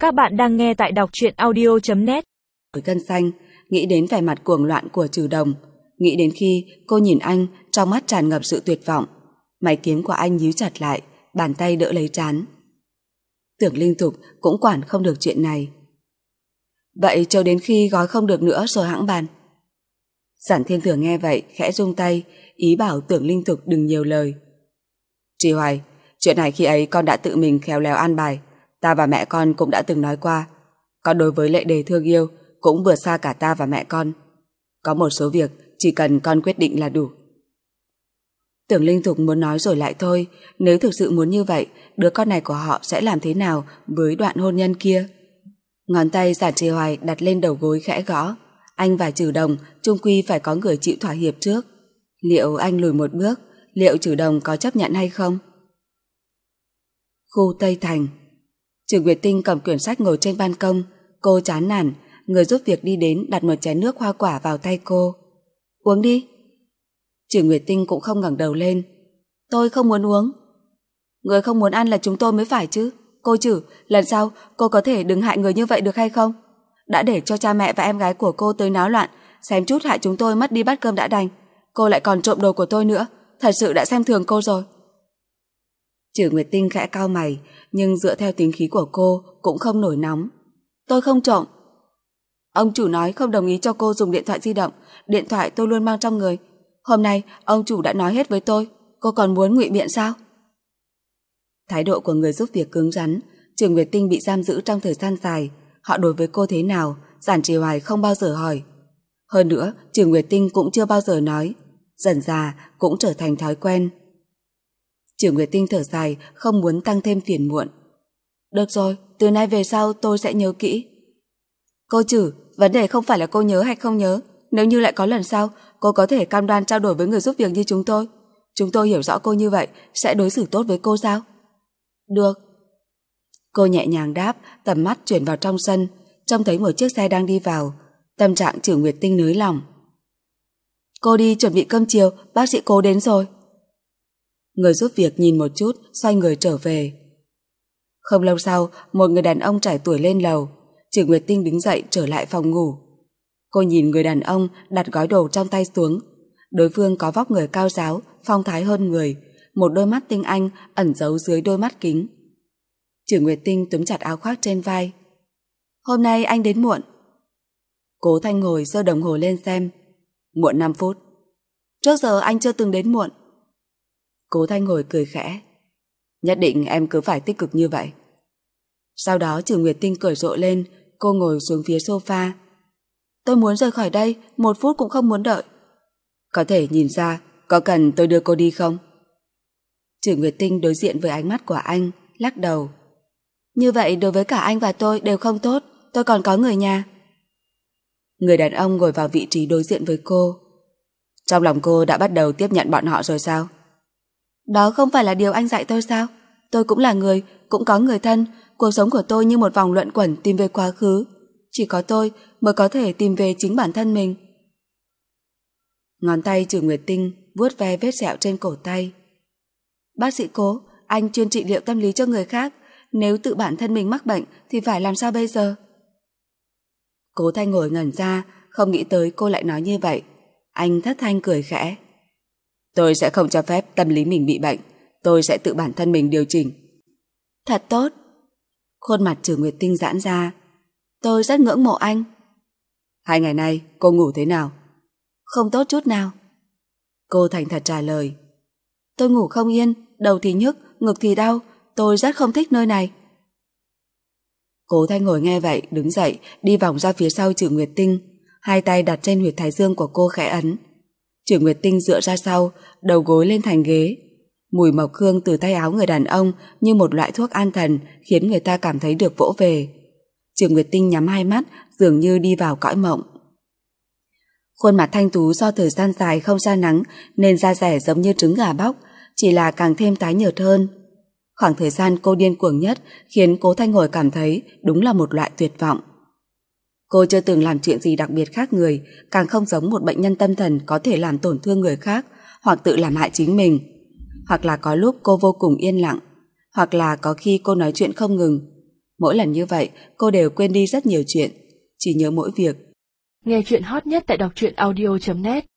Các bạn đang nghe tại đọc truyện audio.net. Cân xanh, nghĩ đến vẻ mặt cuồng loạn của Trừ Đồng, nghĩ đến khi cô nhìn anh, trong mắt tràn ngập sự tuyệt vọng. Mày kiếm của anh nhíu chặt lại, bàn tay đỡ lấy trán. Tưởng Linh Thục cũng quản không được chuyện này. Vậy cho đến khi gói không được nữa rồi hẵng bàn. Giản Thiên Thừa nghe vậy khẽ rung tay, ý bảo Tưởng Linh Thục đừng nhiều lời. Chị Hoài, chuyện này khi ấy con đã tự mình khéo léo an bài, ta và mẹ con cũng đã từng nói qua. Còn đối với Lệ Đề thương yêu cũng vượt xa cả ta và mẹ con. Có một số việc chỉ cần con quyết định là đủ. Tưởng Linh Thục muốn nói rồi lại thôi. Nếu thực sự muốn như vậy, đứa con này của họ sẽ làm thế nào với đoạn hôn nhân kia? Ngón tay Giản Trì Hoài đặt lên đầu gối khẽ gõ. Anh và Trừ Đồng chung quy phải có người chịu thỏa hiệp trước. Liệu anh lùi một bước, liệu Trừ Đồng có chấp nhận hay không? Khu Tây Thành. Trừ Nguyệt Tinh cầm quyển sách ngồi trên ban công. Cô chán nản, người giúp việc đi đến đặt một chén nước hoa quả vào tay cô. Uống đi. Trừ Nguyệt Tinh cũng không ngẩng đầu lên. Tôi không muốn uống. Người không muốn ăn là chúng tôi mới phải chứ. Cô Trừ, lần sau cô có thể đừng hại người như vậy được hay không? Đã để cho cha mẹ và em gái của cô tới náo loạn, xem chút hại chúng tôi mất đi bát cơm đã đành. Cô lại còn trộm đồ của tôi nữa. Thật sự đã xem thường cô rồi. Trừ Nguyệt Tinh khẽ cau mày, nhưng dựa theo tính khí của cô cũng không nổi nóng. Tôi không trộm. Ông chủ nói không đồng ý cho cô dùng điện thoại di động. Điện thoại tôi luôn mang trong người. Hôm nay ông chủ đã nói hết với tôi. Cô còn muốn ngụy biện sao? Thái độ của người giúp việc cứng rắn. Trừ Nguyệt Tinh bị giam giữ trong thời gian dài. Họ đối với cô thế nào, Giản Trì Hoài không bao giờ hỏi. Hơn nữa, Trừ Nguyệt Tinh cũng chưa bao giờ nói. Dần dà cũng trở thành thói quen. Trừ Nguyệt Tinh thở dài, không muốn tăng thêm phiền muộn. Được rồi, từ nay về sau tôi sẽ nhớ kỹ. Cô Trừ, vấn đề không phải là cô nhớ hay không nhớ. Nếu như lại có lần sau, cô có thể cam đoan trao đổi với người giúp việc như chúng tôi. Chúng tôi hiểu rõ cô như vậy, sẽ đối xử tốt với cô sao? Được. Cô nhẹ nhàng đáp, tầm mắt chuyển vào trong sân, trông thấy một chiếc xe đang đi vào. Tâm trạng Trừ Nguyệt Tinh nới lỏng. Cô đi chuẩn bị cơm chiều, bác sĩ Cố đến rồi. Người giúp việc nhìn một chút, xoay người trở về. Không lâu sau, một người đàn ông trải tuổi lên lầu. Trừ Nguyệt Tinh đứng dậy trở lại phòng ngủ. Cô nhìn người đàn ông đặt gói đồ trong tay xuống. Đối phương có vóc người cao ráo, phong thái hơn người, một đôi mắt tinh anh ẩn giấu dưới đôi mắt kính. Trừ Nguyệt Tinh túm chặt áo khoác trên vai. Hôm nay anh đến muộn. Cố Thanh ngồi giơ đồng hồ lên xem. Muộn 5 phút. Trước giờ anh chưa từng đến muộn. Cố Thanh ngồi cười khẽ. Nhất định em cứ phải tích cực như vậy. Sau đó Trừ Nguyệt Tinh cười rộ lên. Cô ngồi xuống phía sofa. Tôi muốn rời khỏi đây, 1 phút cũng không muốn đợi. Có thể nhìn ra, có cần tôi đưa cô đi không? Trừ Nguyệt Tinh đối diện với ánh mắt của anh, lắc đầu. Như vậy đối với cả anh và tôi đều không tốt. Tôi còn có người nhà. Người đàn ông ngồi vào vị trí đối diện với cô. Trong lòng cô đã bắt đầu tiếp nhận bọn họ rồi sao? Đó không phải là điều anh dạy tôi sao? Tôi cũng là người, cũng có người thân. Cuộc sống của tôi như một vòng luẩn quẩn tìm về quá khứ. Chỉ có tôi mới có thể tìm về chính bản thân mình. Ngón tay Trừ Nguyệt Tinh vuốt ve vết sẹo trên cổ tay. Bác sĩ Cố, anh chuyên trị liệu tâm lý cho người khác. Nếu tự bản thân mình mắc bệnh thì phải làm sao bây giờ? Cố Thanh ngồi ngẩn ra, không nghĩ tới cô lại nói như vậy. Anh thất thanh cười khẽ. Tôi sẽ không cho phép tâm lý mình bị bệnh. Tôi sẽ tự bản thân mình điều chỉnh. Thật tốt. Khuôn mặt Trừ Nguyệt Tinh giãn ra. Tôi rất ngưỡng mộ anh. 2 ngày nay cô ngủ thế nào? Không tốt chút nào. Cô thành thật trả lời. Tôi ngủ không yên, đầu thì nhức, ngực thì đau. Tôi rất không thích nơi này. Cố Thanh ngồi nghe vậy, đứng dậy, đi vòng ra phía sau Trừ Nguyệt Tinh. 2 tay đặt trên huyệt thái dương của cô khẽ ấn. Trừ Nguyệt Tinh dựa ra sau, đầu gối lên thành ghế. Mùi mộc hương từ tay áo người đàn ông như một loại thuốc an thần khiến người ta cảm thấy được vỗ về. Trừ Nguyệt Tinh nhắm 2 mắt, dường như đi vào cõi mộng. Khuôn mặt thanh tú do thời gian dài không ra nắng nên da dẻ giống như trứng gà bóc, chỉ là càng thêm tái nhợt hơn. Khoảng thời gian cô điên cuồng nhất khiến Cố Thanh Hồi cảm thấy đúng là một loại tuyệt vọng. Cô chưa từng làm chuyện gì đặc biệt khác người, càng không giống một bệnh nhân tâm thần có thể làm tổn thương người khác hoặc tự làm hại chính mình. Hoặc là có lúc cô vô cùng yên lặng, hoặc là có khi cô nói chuyện không ngừng. Mỗi lần như vậy, cô đều quên đi rất nhiều chuyện, chỉ nhớ mỗi việc. Nghe chuyện hot nhất tại đọc truyện audio.net